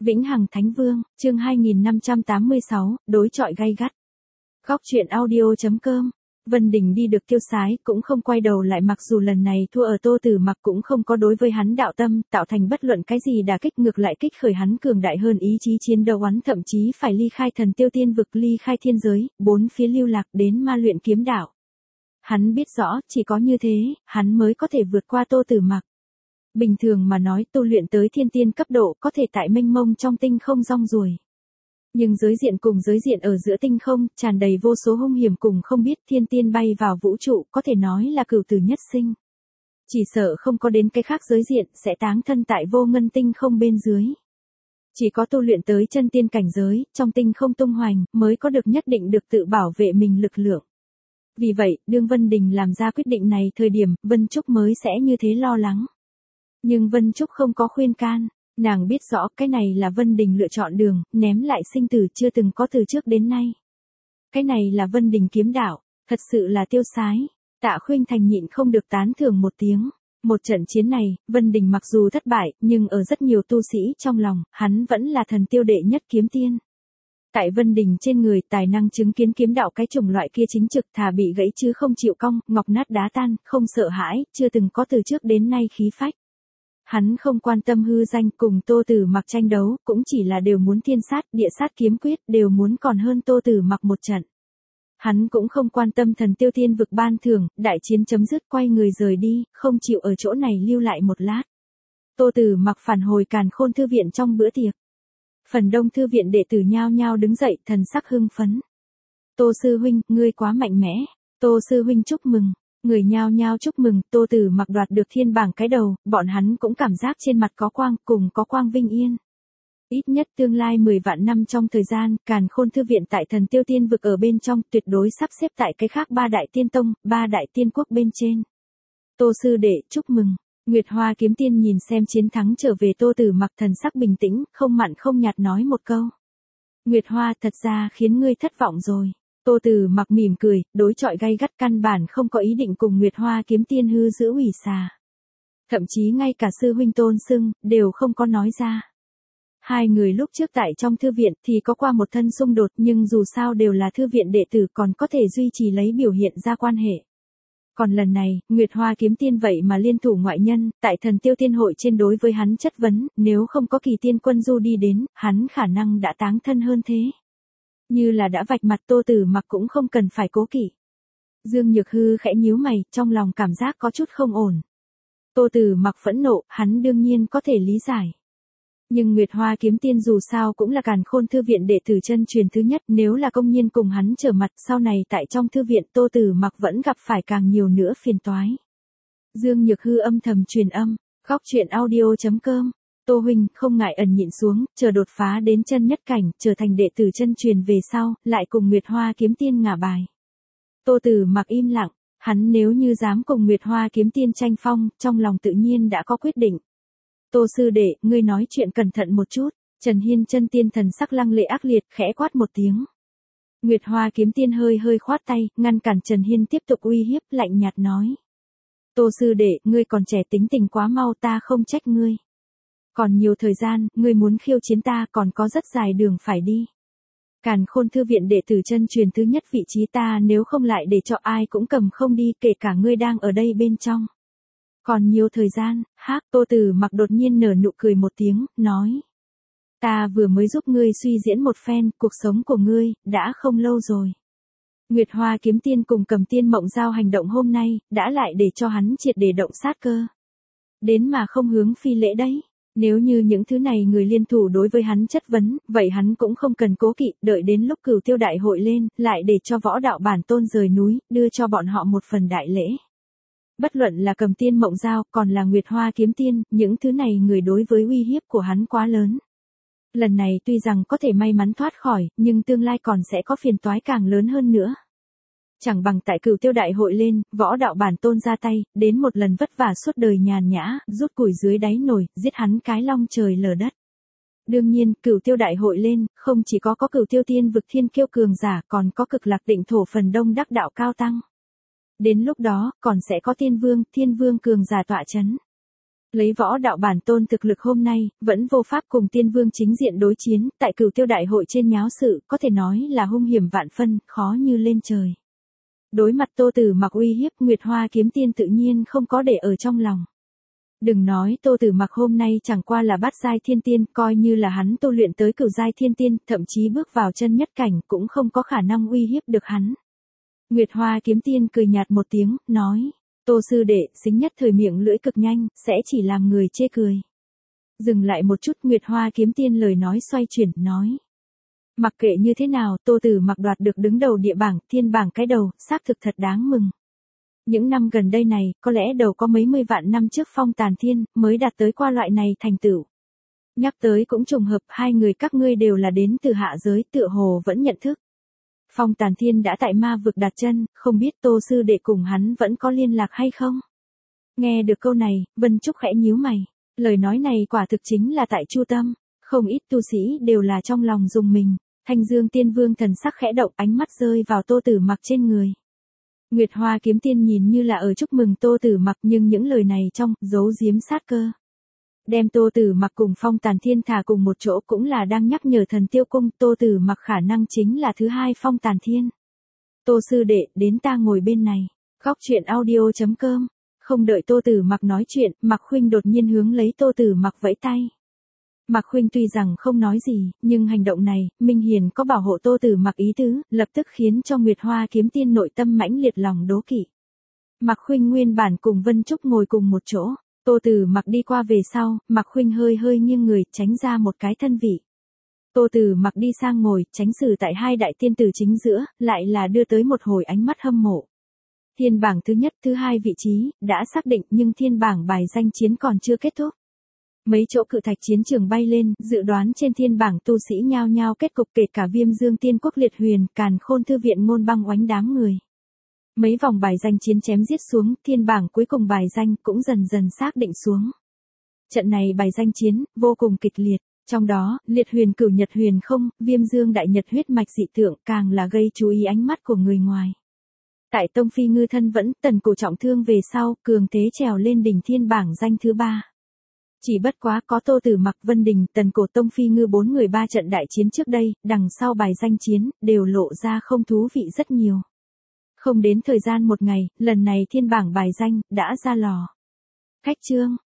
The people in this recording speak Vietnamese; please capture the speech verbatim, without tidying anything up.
Vĩnh Hằng Thánh Vương, chương hai nghìn năm trăm tám mươi sáu, đối chọi gay gắt. Góc truyện audio chấm com. Vân Đình đi được tiêu sái, cũng không quay đầu lại, mặc dù lần này thua ở Tô Tử Mặc cũng không có đối với hắn đạo tâm, tạo thành bất luận cái gì đả kích, ngược lại kích khởi hắn cường đại hơn ý chí chiến đấu, hắn thậm chí phải ly khai Thần Tiêu Tiên vực, ly khai thiên giới, bốn phía lưu lạc đến ma luyện kiếm đạo. Hắn biết rõ, chỉ có như thế, hắn mới có thể vượt qua Tô Tử Mặc. Bình thường mà nói, tu luyện tới thiên tiên cấp độ có thể tại mênh mông trong tinh không rong ruổi. Nhưng giới diện cùng giới diện ở giữa tinh không, tràn đầy vô số hung hiểm cùng không biết, thiên tiên bay vào vũ trụ, có thể nói là cửu tử nhất sinh. Chỉ sợ không có đến cái khác giới diện, sẽ táng thân tại vô ngân tinh không bên dưới. Chỉ có tu luyện tới chân tiên cảnh giới, trong tinh không tung hoành, mới có được nhất định được tự bảo vệ mình lực lượng. Vì vậy, đương Vân Đình làm ra quyết định này thời điểm, Vân Trúc mới sẽ như thế lo lắng. Nhưng Vân Trúc không có khuyên can, nàng biết rõ cái này là Vân Đình lựa chọn đường, ném lại sinh tử chưa từng có từ trước đến nay. Cái này là Vân Đình kiếm đạo, thật sự là tiêu sái. Tạ Khuynh Thành nhịn không được tán thưởng một tiếng. Một trận chiến này, Vân Đình mặc dù thất bại, nhưng ở rất nhiều tu sĩ trong lòng, hắn vẫn là thần tiêu đệ nhất kiếm tiên. Tại Vân Đình trên người, tài năng chứng kiến kiếm đạo cái chủng loại kia chính trực, thà bị gãy chứ không chịu cong, ngọc nát đá tan, không sợ hãi, chưa từng có từ trước đến nay khí phách. Hắn không quan tâm hư danh, cùng Tô Tử Mặc tranh đấu, cũng chỉ là đều muốn thiên sát, địa sát kiếm quyết, đều muốn còn hơn Tô Tử Mặc một trận. Hắn cũng không quan tâm Thần Tiêu Tiên vực ban thưởng, đại chiến chấm dứt, quay người rời đi, không chịu ở chỗ này lưu lại một lát. Tô Tử Mặc phản hồi Càn Khôn thư viện trong bữa tiệc. Phần đông thư viện đệ tử nhao nhao đứng dậy, thần sắc hưng phấn. Tô sư huynh, ngươi quá mạnh mẽ. Tô sư huynh chúc mừng. Người nhao nhao chúc mừng, Tô Tử Mặc đoạt được thiên bảng cái đầu, bọn hắn cũng cảm giác trên mặt có quang, cùng có quang vinh yên. Ít nhất tương lai mười vạn năm trong thời gian, Càn Khôn thư viện tại Thần Tiêu Tiên vực ở bên trong, tuyệt đối sắp xếp tại cái khác ba đại tiên tông, ba đại tiên quốc bên trên. Tô sư đệ, chúc mừng. Nguyệt Hoa kiếm tiên nhìn xem chiến thắng trở về Tô Tử Mặc, thần sắc bình tĩnh, không mặn không nhạt nói một câu. Nguyệt Hoa, thật ra khiến ngươi thất vọng rồi. Tô Tử Mặc mỉm cười, đối chọi gay gắt, căn bản không có ý định cùng Nguyệt Hoa kiếm tiên hư giữ ủy xà. Thậm chí ngay cả sư huynh tôn xưng, đều không có nói ra. Hai người lúc trước tại trong thư viện thì có qua một thân xung đột, nhưng dù sao đều là thư viện đệ tử, còn có thể duy trì lấy biểu hiện ra quan hệ. Còn lần này, Nguyệt Hoa kiếm tiên vậy mà liên thủ ngoại nhân, tại Thần Tiêu Tiên hội trên đối với hắn chất vấn, nếu không có Kỳ Tiên Quân Du đi đến, hắn khả năng đã táng thân hơn thế. Như là đã vạch mặt, Tô Tử Mặc cũng không cần phải cố kỵ. Dương Nhược Hư khẽ nhíu mày, trong lòng cảm giác có chút không ổn. Tô Tử Mặc phẫn nộ, hắn đương nhiên có thể lý giải. Nhưng Nguyệt Hoa kiếm tiên dù sao cũng là Càn Khôn thư viện đệ tử chân truyền thứ nhất, nếu là công nhiên cùng hắn trở mặt, sau này tại trong thư viện Tô Tử Mặc vẫn gặp phải càng nhiều nữa phiền toái. Dương Nhược Hư âm thầm truyền âm, góc truyện audio chấm com. Tô huynh, không ngại ẩn nhịn xuống, chờ đột phá đến chân nhất cảnh, trở thành đệ tử chân truyền về sau, lại cùng Nguyệt Hoa kiếm tiên ngả bài. Tô Tử Mặc im lặng, hắn nếu như dám cùng Nguyệt Hoa kiếm tiên tranh phong, trong lòng tự nhiên đã có quyết định. Tô sư đệ, ngươi nói chuyện cẩn thận một chút. Trần Hiên chân tiên thần sắc lăng lệ ác liệt, khẽ quát một tiếng. Nguyệt Hoa kiếm tiên hơi hơi khoát tay, ngăn cản Trần Hiên tiếp tục uy hiếp, lạnh nhạt nói. Tô sư đệ, ngươi còn trẻ, tính tình quá mau, ta không trách ngươi. Còn nhiều thời gian, ngươi muốn khiêu chiến ta, còn có rất dài đường phải đi. Càn Khôn thư viện đệ tử chân truyền thứ nhất vị trí ta nếu không lại để cho ai cũng cầm không đi, kể cả ngươi đang ở đây bên trong. Còn nhiều thời gian, hắc. Tô Tử Mặc đột nhiên nở nụ cười một tiếng, nói. Ta vừa mới giúp ngươi suy diễn một phen, cuộc sống của ngươi, đã không lâu rồi. Nguyệt Hoa kiếm tiên cùng Cầm Tiên Mộng Giao hành động hôm nay, đã lại để cho hắn triệt để động sát cơ. Đến mà không hướng phi lễ đấy. Nếu như những thứ này người liên thủ đối với hắn chất vấn, vậy hắn cũng không cần cố kỵ, đợi đến lúc Cửu Tiêu đại hội lên, lại để cho Võ Đạo Bản Tôn rời núi, đưa cho bọn họ một phần đại lễ. Bất luận là Cầm Tiên Mộng Giao, còn là Nguyệt Hoa kiếm tiên, những thứ này người đối với uy hiếp của hắn quá lớn. Lần này tuy rằng có thể may mắn thoát khỏi, nhưng tương lai còn sẽ có phiền toái càng lớn hơn nữa. Chẳng bằng tại Cửu Tiêu đại hội lên, Võ Đạo Bản Tôn ra tay, đến một lần vất vả suốt đời nhàn nhã, rút củi dưới đáy nồi, giết hắn cái long trời lở đất. Đương nhiên, Cửu Tiêu đại hội lên, không chỉ có có Cửu Tiêu Tiên vực thiên kiêu cường giả, còn có Cực Lạc Định thổ phần đông đắc đạo cao tăng. Đến lúc đó, còn sẽ có Tiên Vương, Thiên Vương cường giả tọa chấn. Lấy võ đạo bản tôn thực lực hôm nay, vẫn vô pháp cùng tiên vương chính diện đối chiến, tại Cửu Tiêu đại hội trên nháo sự, có thể nói là hung hiểm vạn phân, khó như lên trời. Đối mặt Tô Tử Mặc uy hiếp, Nguyệt Hoa kiếm tiên tự nhiên không có để ở trong lòng. Đừng nói Tô Tử Mặc hôm nay chẳng qua là bát giai thiên tiên, coi như là hắn tu luyện tới cửu giai thiên tiên, thậm chí bước vào chân nhất cảnh cũng không có khả năng uy hiếp được hắn. Nguyệt Hoa kiếm tiên cười nhạt một tiếng, nói, Tô sư đệ, xính nhất thời miệng lưỡi cực nhanh, sẽ chỉ làm người chê cười. Dừng lại một chút, Nguyệt Hoa kiếm tiên lời nói xoay chuyển, nói. Mặc kệ như thế nào, Tô Tử Mặc đoạt được đứng đầu địa bảng, thiên bảng cái đầu, xác thực thật đáng mừng. Những năm gần đây này, có lẽ đầu có mấy mươi vạn năm trước Phong Tàn Thiên, mới đạt tới qua loại này thành tựu. Nhắc tới cũng trùng hợp, hai người các ngươi đều là đến từ hạ giới, tựa hồ vẫn nhận thức. Phong Tàn Thiên đã tại ma vực đặt chân, không biết Tô sư đệ cùng hắn vẫn có liên lạc hay không? Nghe được câu này, Vân Trúc khẽ nhíu mày. Lời nói này quả thực chính là tại chu tâm, không ít tu sĩ đều là trong lòng dùng mình. Thanh Dương Tiên Vương thần sắc khẽ động, ánh mắt rơi vào Tô Tử Mặc trên người. Nguyệt Hoa kiếm tiên nhìn như là ở chúc mừng Tô Tử Mặc, nhưng những lời này trong giấu giếm sát cơ. Đem Tô Tử Mặc cùng Phong Tàn Thiên thả cùng một chỗ cũng là đang nhắc nhở Thần Tiêu Cung, Tô Tử Mặc khả năng chính là thứ hai Phong Tàn Thiên. Tô sư đệ, đến ta ngồi bên này. Góc truyện audio chấm com. Không đợi Tô Tử Mặc nói chuyện, Mạc Khuynh đột nhiên hướng lấy Tô Tử Mặc vẫy tay. Mạc Khuynh tuy rằng không nói gì, nhưng hành động này, minh hiển có bảo hộ Tô Tử Mặc ý tứ, lập tức khiến cho Nguyệt Hoa kiếm tiên nội tâm mãnh liệt lòng đố kỵ. Mạc Khuynh nguyên bản cùng Vân Trúc ngồi cùng một chỗ, Tô Tử Mặc đi qua về sau, Mạc Khuynh hơi hơi nghiêng người, tránh ra một cái thân vị. Tô Tử Mặc đi sang ngồi, tránh xử tại hai đại tiên tử chính giữa, lại là đưa tới một hồi ánh mắt hâm mộ. Thiên bảng thứ nhất, thứ hai vị trí, đã xác định nhưng thiên bảng bài danh chiến còn chưa kết thúc. Mấy chỗ cự thạch chiến trường bay lên, dự đoán trên thiên bảng tu sĩ nhao nhao kết cục, kể cả Viêm Dương Tiên Quốc Liệt Huyền, Càn Khôn Thư Viện Ngôn Băng oánh đám người. Mấy vòng bài danh chiến chém giết xuống, thiên bảng cuối cùng bài danh cũng dần dần xác định xuống. Trận này bài danh chiến, vô cùng kịch liệt, trong đó, Liệt Huyền Cửu Nhật Huyền Không, Viêm Dương Đại Nhật huyết mạch dị tượng càng là gây chú ý ánh mắt của người ngoài. Tại Tông Phi Ngư thân vẫn, Tần Cổ trọng thương về sau, cường thế trèo lên đỉnh thiên bảng danh thứ ba. Chỉ bất quá có Tô Tử Mặc, Vân Đình, Tần Cổ, Tông Phi Ngư bốn người ba trận đại chiến trước đây, đằng sau bài danh chiến, đều lộ ra không thú vị rất nhiều. Không đến thời gian một ngày, lần này thiên bảng bài danh, đã ra lò. Khách chương.